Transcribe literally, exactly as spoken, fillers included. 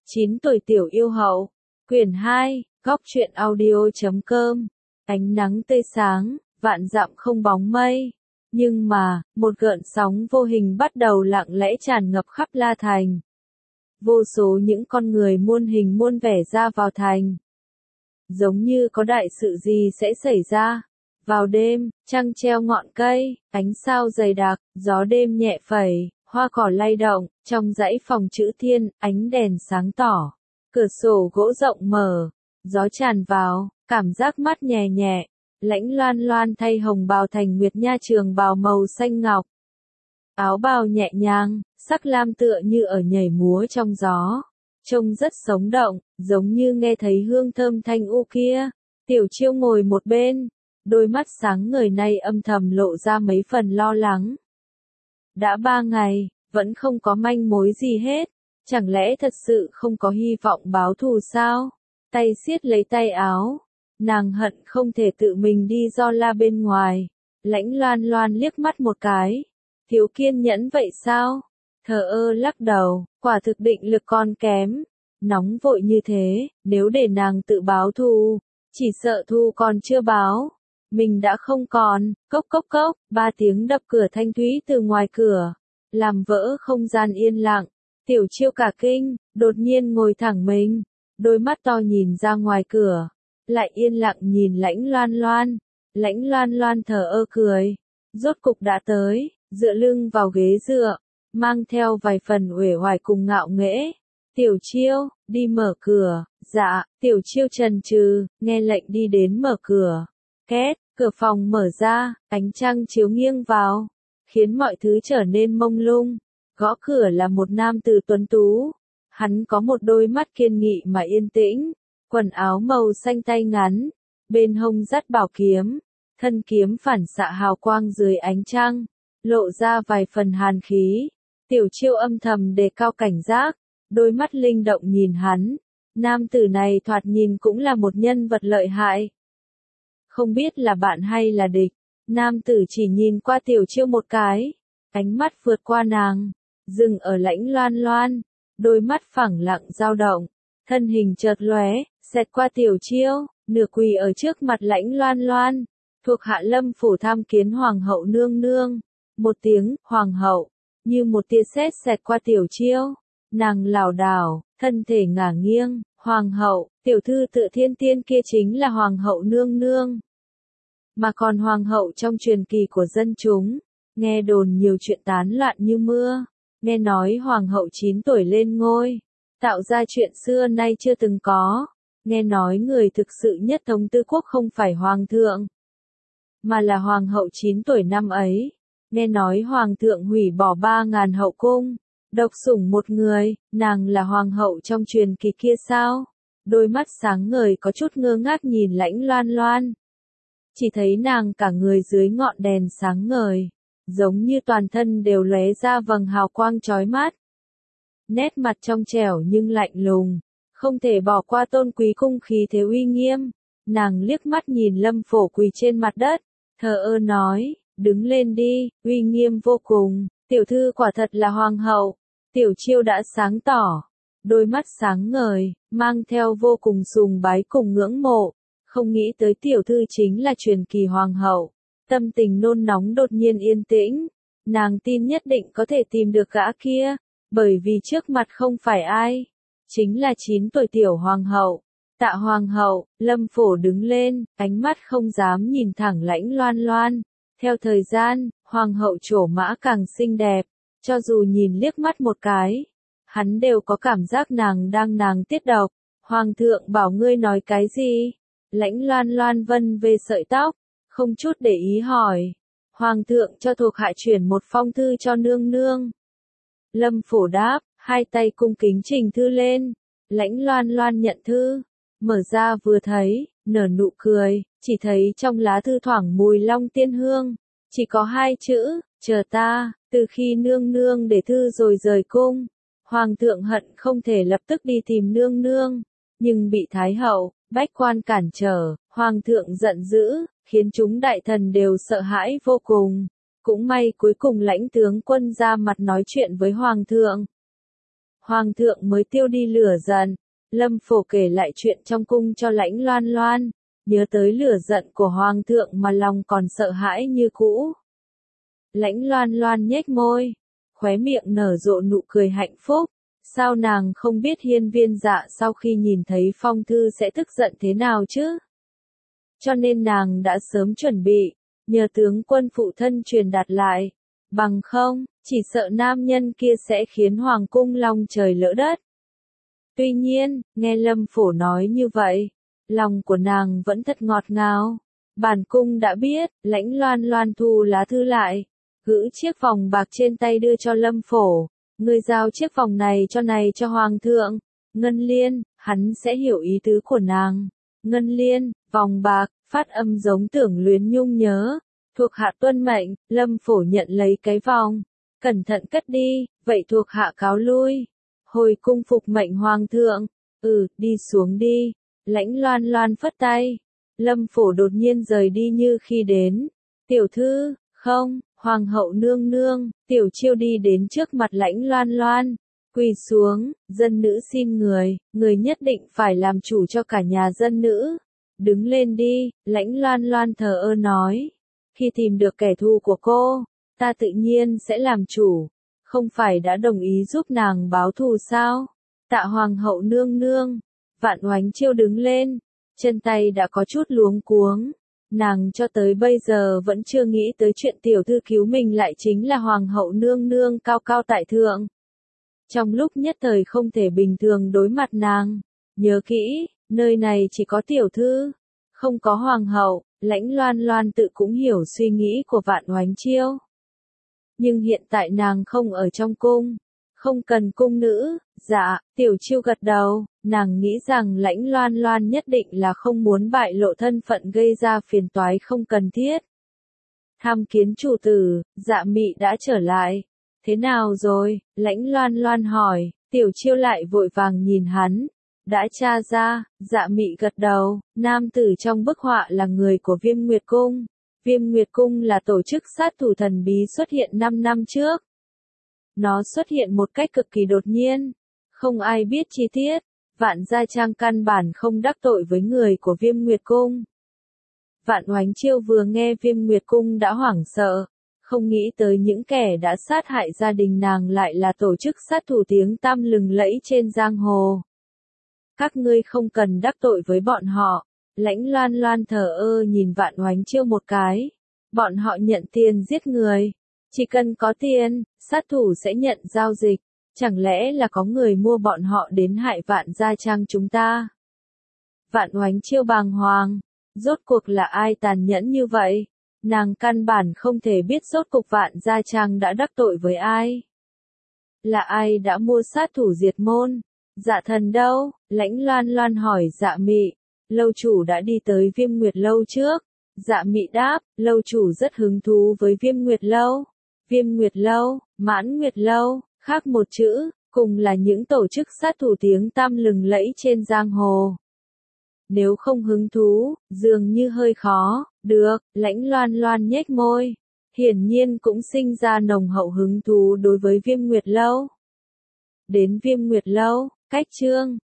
chín tuổi tiểu yêu hậu, quyển hai, góc truyện audio.com, ánh nắng tươi sáng, vạn dặm không bóng mây. Nhưng mà, một gợn sóng vô hình bắt đầu lặng lẽ tràn ngập khắp La Thành. Vô số những con người muôn hình muôn vẻ ra vào thành. Giống như có đại sự gì sẽ xảy ra. Vào đêm, trăng treo ngọn cây, ánh sao dày đặc, gió đêm nhẹ phẩy, hoa cỏ lay động, trong dãy phòng chữ thiên, ánh đèn sáng tỏ. Cửa sổ gỗ rộng mở, gió tràn vào, cảm giác mát nhẹ nhẹ. Lãnh Loan Loan thay hồng bào thành nguyệt nha trường bào màu xanh ngọc. Áo bào nhẹ nhàng, sắc lam tựa như ở nhảy múa trong gió. Trông rất sống động, giống như nghe thấy hương thơm thanh u kia. Tiểu Chiêu ngồi một bên, đôi mắt sáng ngời nay âm thầm lộ ra mấy phần lo lắng. Đã ba ngày, vẫn không có manh mối gì hết. Chẳng lẽ thật sự không có hy vọng báo thù sao? Tay siết lấy tay áo. Nàng hận không thể tự mình đi do la bên ngoài. Lãnh Loan Loan liếc mắt một cái. Thiếu kiên nhẫn vậy sao? Thờ ơ lắc đầu, quả thực định lực con kém. Nóng vội như thế, nếu để nàng tự báo thù, chỉ sợ thù còn chưa báo. Mình đã không còn, cốc cốc cốc, ba tiếng đập cửa thanh thúy từ ngoài cửa. Làm vỡ không gian yên lặng. Tiểu Chiêu cả kinh, đột nhiên ngồi thẳng mình. Đôi mắt to nhìn ra ngoài cửa. Lại yên lặng nhìn Lãnh Loan Loan. Lãnh Loan Loan thở ơ cười. Rốt cục đã tới, dựa lưng vào ghế dựa, mang theo vài phần uể oải cùng ngạo nghễ. Tiểu Chiêu, đi mở cửa. Dạ, Tiểu Chiêu chần chừ, nghe lệnh đi đến mở cửa. Két, cửa phòng mở ra, ánh trăng chiếu nghiêng vào, khiến mọi thứ trở nên mông lung. Gõ cửa là một nam tử tuấn tú. Hắn có một đôi mắt kiên nghị mà yên tĩnh. Quần áo màu xanh tay ngắn, bên hông dắt bảo kiếm, thân kiếm phản xạ hào quang dưới ánh trăng, lộ ra vài phần hàn khí. Tiểu Chiêu âm thầm đề cao cảnh giác, đôi mắt linh động nhìn hắn. Nam tử này thoạt nhìn cũng là một nhân vật lợi hại. Không biết là bạn hay là địch, nam tử chỉ nhìn qua Tiểu Chiêu một cái, ánh mắt vượt qua nàng, dừng ở Lãnh Loan Loan, đôi mắt phẳng lặng dao động, thân hình chợt lóe, xẹt qua Tiểu Chiêu, nửa quỳ ở trước mặt Lãnh Loan Loan, thuộc hạ Lâm phủ tham kiến hoàng hậu nương nương. Một tiếng hoàng hậu, như một tia sét xẹt qua Tiểu Chiêu, nàng lảo đảo, thân thể ngả nghiêng. Hoàng hậu, tiểu thư Tự Thiên Tiên kia chính là hoàng hậu nương nương. Mà còn hoàng hậu trong truyền kỳ của dân chúng, nghe đồn nhiều chuyện tán loạn như mưa. Nghe nói hoàng hậu chín tuổi lên ngôi, tạo ra chuyện xưa nay chưa từng có. Nghe nói người thực sự nhất thống tứ quốc không phải hoàng thượng, mà là hoàng hậu chín tuổi năm ấy. Nghe nói hoàng thượng hủy bỏ ba ngàn hậu cung, độc sủng một người, nàng là hoàng hậu trong truyền kỳ kia sao? Đôi mắt sáng ngời có chút ngơ ngác nhìn Lãnh Loan Loan. Chỉ thấy nàng cả người dưới ngọn đèn sáng ngời, giống như toàn thân đều lóe ra vầng hào quang chói mắt. Nét mặt trong trẻo nhưng lạnh lùng, không thể bỏ qua tôn quý cung khí thế uy nghiêm. Nàng liếc mắt nhìn Lâm Phổ quỳ trên mặt đất, thờ ơ nói, đứng lên đi, uy nghiêm vô cùng. Tiểu thư quả thật là hoàng hậu. Tiểu Chiêu đã sáng tỏ, đôi mắt sáng ngời, mang theo vô cùng sùng bái cùng ngưỡng mộ. Không nghĩ tới tiểu thư chính là truyền kỳ hoàng hậu. Tâm tình nôn nóng đột nhiên yên tĩnh. Nàng tin nhất định có thể tìm được gã kia, bởi vì trước mặt không phải ai, chính là chín tuổi tiểu hoàng hậu. Tạ hoàng hậu. Lâm Phổ đứng lên, ánh mắt không dám nhìn thẳng Lãnh Loan Loan. Theo thời gian, hoàng hậu trổ mã càng xinh đẹp, cho dù nhìn liếc mắt một cái, hắn đều có cảm giác nàng đang nàng tiết độc. Hoàng thượng bảo ngươi nói cái gì? Lãnh Loan Loan vân về sợi tóc, không chút để ý hỏi. Hoàng thượng cho thuộc hạ chuyển một phong thư cho nương nương. Lâm Phổ đáp, hai tay cung kính trình thư lên. Lãnh Loan Loan nhận thư, mở ra vừa thấy, nở nụ cười, chỉ thấy trong lá thư thoảng mùi long tiên hương. Chỉ có hai chữ, chờ ta. Từ khi nương nương để thư rồi rời cung, hoàng thượng hận không thể lập tức đi tìm nương nương, nhưng bị thái hậu, bách quan cản trở. Hoàng thượng giận dữ, khiến chúng đại thần đều sợ hãi vô cùng. Cũng may cuối cùng lãnh tướng quân ra mặt nói chuyện với hoàng thượng. Hoàng thượng mới tiêu đi lửa giận. Lâm Phổ kể lại chuyện trong cung cho Lãnh Loan Loan, nhớ tới lửa giận của Hoàng thượng mà lòng còn sợ hãi như cũ. Lãnh Loan Loan nhếch môi, khóe miệng nở rộ nụ cười hạnh phúc. Sao nàng không biết Hiên Viên Dạ sau khi nhìn thấy phong thư sẽ tức giận thế nào chứ? Cho nên nàng đã sớm chuẩn bị, nhờ tướng quân phụ thân truyền đạt lại. Bằng không, chỉ sợ nam nhân kia sẽ khiến hoàng cung long trời lỡ đất. Tuy nhiên, nghe Lâm Phổ nói như vậy, lòng của nàng vẫn thật ngọt ngào. Bản cung đã biết, Lãnh Loan Loan thu lá thư lại, gỡ chiếc vòng bạc trên tay đưa cho Lâm Phổ. Ngươi giao chiếc vòng này cho này cho hoàng thượng. Ngân Liên, hắn sẽ hiểu ý tứ của nàng. Ngân Liên, vòng bạc, phát âm giống Tưởng Luyến Nhung nhớ. Thuộc hạ tuân mệnh, Lâm Phổ nhận lấy cái vòng. Cẩn thận cất đi, vậy thuộc hạ cáo lui. Hồi cung phục mệnh hoàng thượng. Ừ, đi xuống đi. Lãnh Loan Loan phất tay. Lâm Phổ đột nhiên rời đi như khi đến. Tiểu thư, không, hoàng hậu nương nương. Tiểu Chiêu đi đến trước mặt Lãnh Loan Loan. Quỳ xuống, dân nữ xin người, người nhất định phải làm chủ cho cả nhà dân nữ. Đứng lên đi, Lãnh Loan Loan thờ ơ nói. Khi tìm được kẻ thù của cô, ta tự nhiên sẽ làm chủ. Không phải đã đồng ý giúp nàng báo thù sao? Tạ hoàng hậu nương nương. Vạn Oánh Chiêu đứng lên, chân tay đã có chút luống cuống. Nàng cho tới bây giờ vẫn chưa nghĩ tới chuyện tiểu thư cứu mình lại chính là hoàng hậu nương nương cao cao tại thượng. Trong lúc nhất thời không thể bình thường đối mặt nàng. Nhớ kỹ, nơi này chỉ có tiểu thư, không có hoàng hậu. Lãnh Loan Loan tự cũng hiểu suy nghĩ của Vạn Oánh Chiêu. Nhưng hiện tại nàng không ở trong cung, không cần cung nữ. Dạ, Tiểu Chiêu gật đầu, nàng nghĩ rằng Lãnh Loan Loan nhất định là không muốn bại lộ thân phận gây ra phiền toái không cần thiết. Tham kiến chủ tử, Dạ Mị đã trở lại. Thế nào rồi? Lãnh Loan Loan hỏi. Tiểu Chiêu lại vội vàng nhìn hắn. Đã tra ra. Dạ Mị gật đầu. Nam tử trong bức họa là người của Viêm Nguyệt Cung. Viêm Nguyệt Cung là tổ chức sát thủ thần bí xuất hiện năm năm trước. Nó xuất hiện một cách cực kỳ đột nhiên. Không ai biết chi tiết. Vạn Gia Trang căn bản không đắc tội với người của Viêm Nguyệt Cung. Vạn Oánh Chiêu vừa nghe Viêm Nguyệt Cung đã hoảng sợ. Không nghĩ tới những kẻ đã sát hại gia đình nàng lại là tổ chức sát thủ tiếng tăm lừng lẫy trên giang hồ. Các ngươi không cần đắc tội với bọn họ. Lãnh Loan Loan thờ ơ nhìn Vạn Oánh Chiêu một cái. Bọn họ nhận tiền giết người. Chỉ cần có tiền, sát thủ sẽ nhận giao dịch. Chẳng lẽ là có người mua bọn họ đến hại Vạn Gia Trang chúng ta? Vạn Oánh Chiêu bàng hoàng. Rốt cuộc là ai tàn nhẫn như vậy? Nàng căn bản không thể biết rốt cuộc Vạn Gia Trang đã đắc tội với ai. Là ai đã mua sát thủ diệt môn? Dạ thần đâu? Lãnh Loan Loan hỏi Dạ Mị. Lâu chủ đã đi tới Viêm Nguyệt Lâu trước. Dạ Mị đáp, lâu chủ rất hứng thú với Viêm Nguyệt Lâu. Viêm Nguyệt Lâu, Mãn Nguyệt Lâu, khác một chữ, cùng là những tổ chức sát thủ tiếng tăm lừng lẫy trên giang hồ. Nếu không hứng thú, dường như hơi khó. Được, Lãnh Loan Loan nhếch môi. Hiển nhiên cũng sinh ra nồng hậu hứng thú đối với Viêm Nguyệt Lâu. Đến Viêm Nguyệt Lâu, cách chương